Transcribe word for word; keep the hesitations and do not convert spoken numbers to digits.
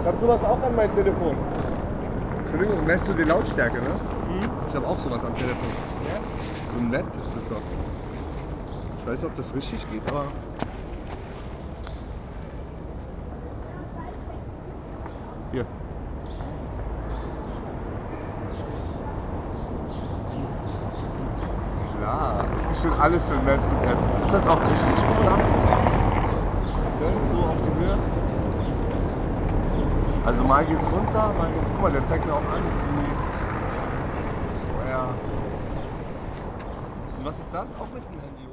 Ich hab sowas auch an meinem Telefon. Entschuldigung, lässt du die Lautstärke, ne? Mhm. Ich habe auch sowas am Telefon. Ja? So ein Net ist das doch. Ich weiß nicht, ob das richtig geht, aber... Hier. Klar, es gibt schon alles für Maps und Apps. Ist das auch richtig, fünfundachtzig? Ja, so auf die Höhe? Also mal geht's runter, mal geht's... Guck mal, der zeigt mir auch an, wie... Oh ja. Und was ist das? Auch mit dem Handy?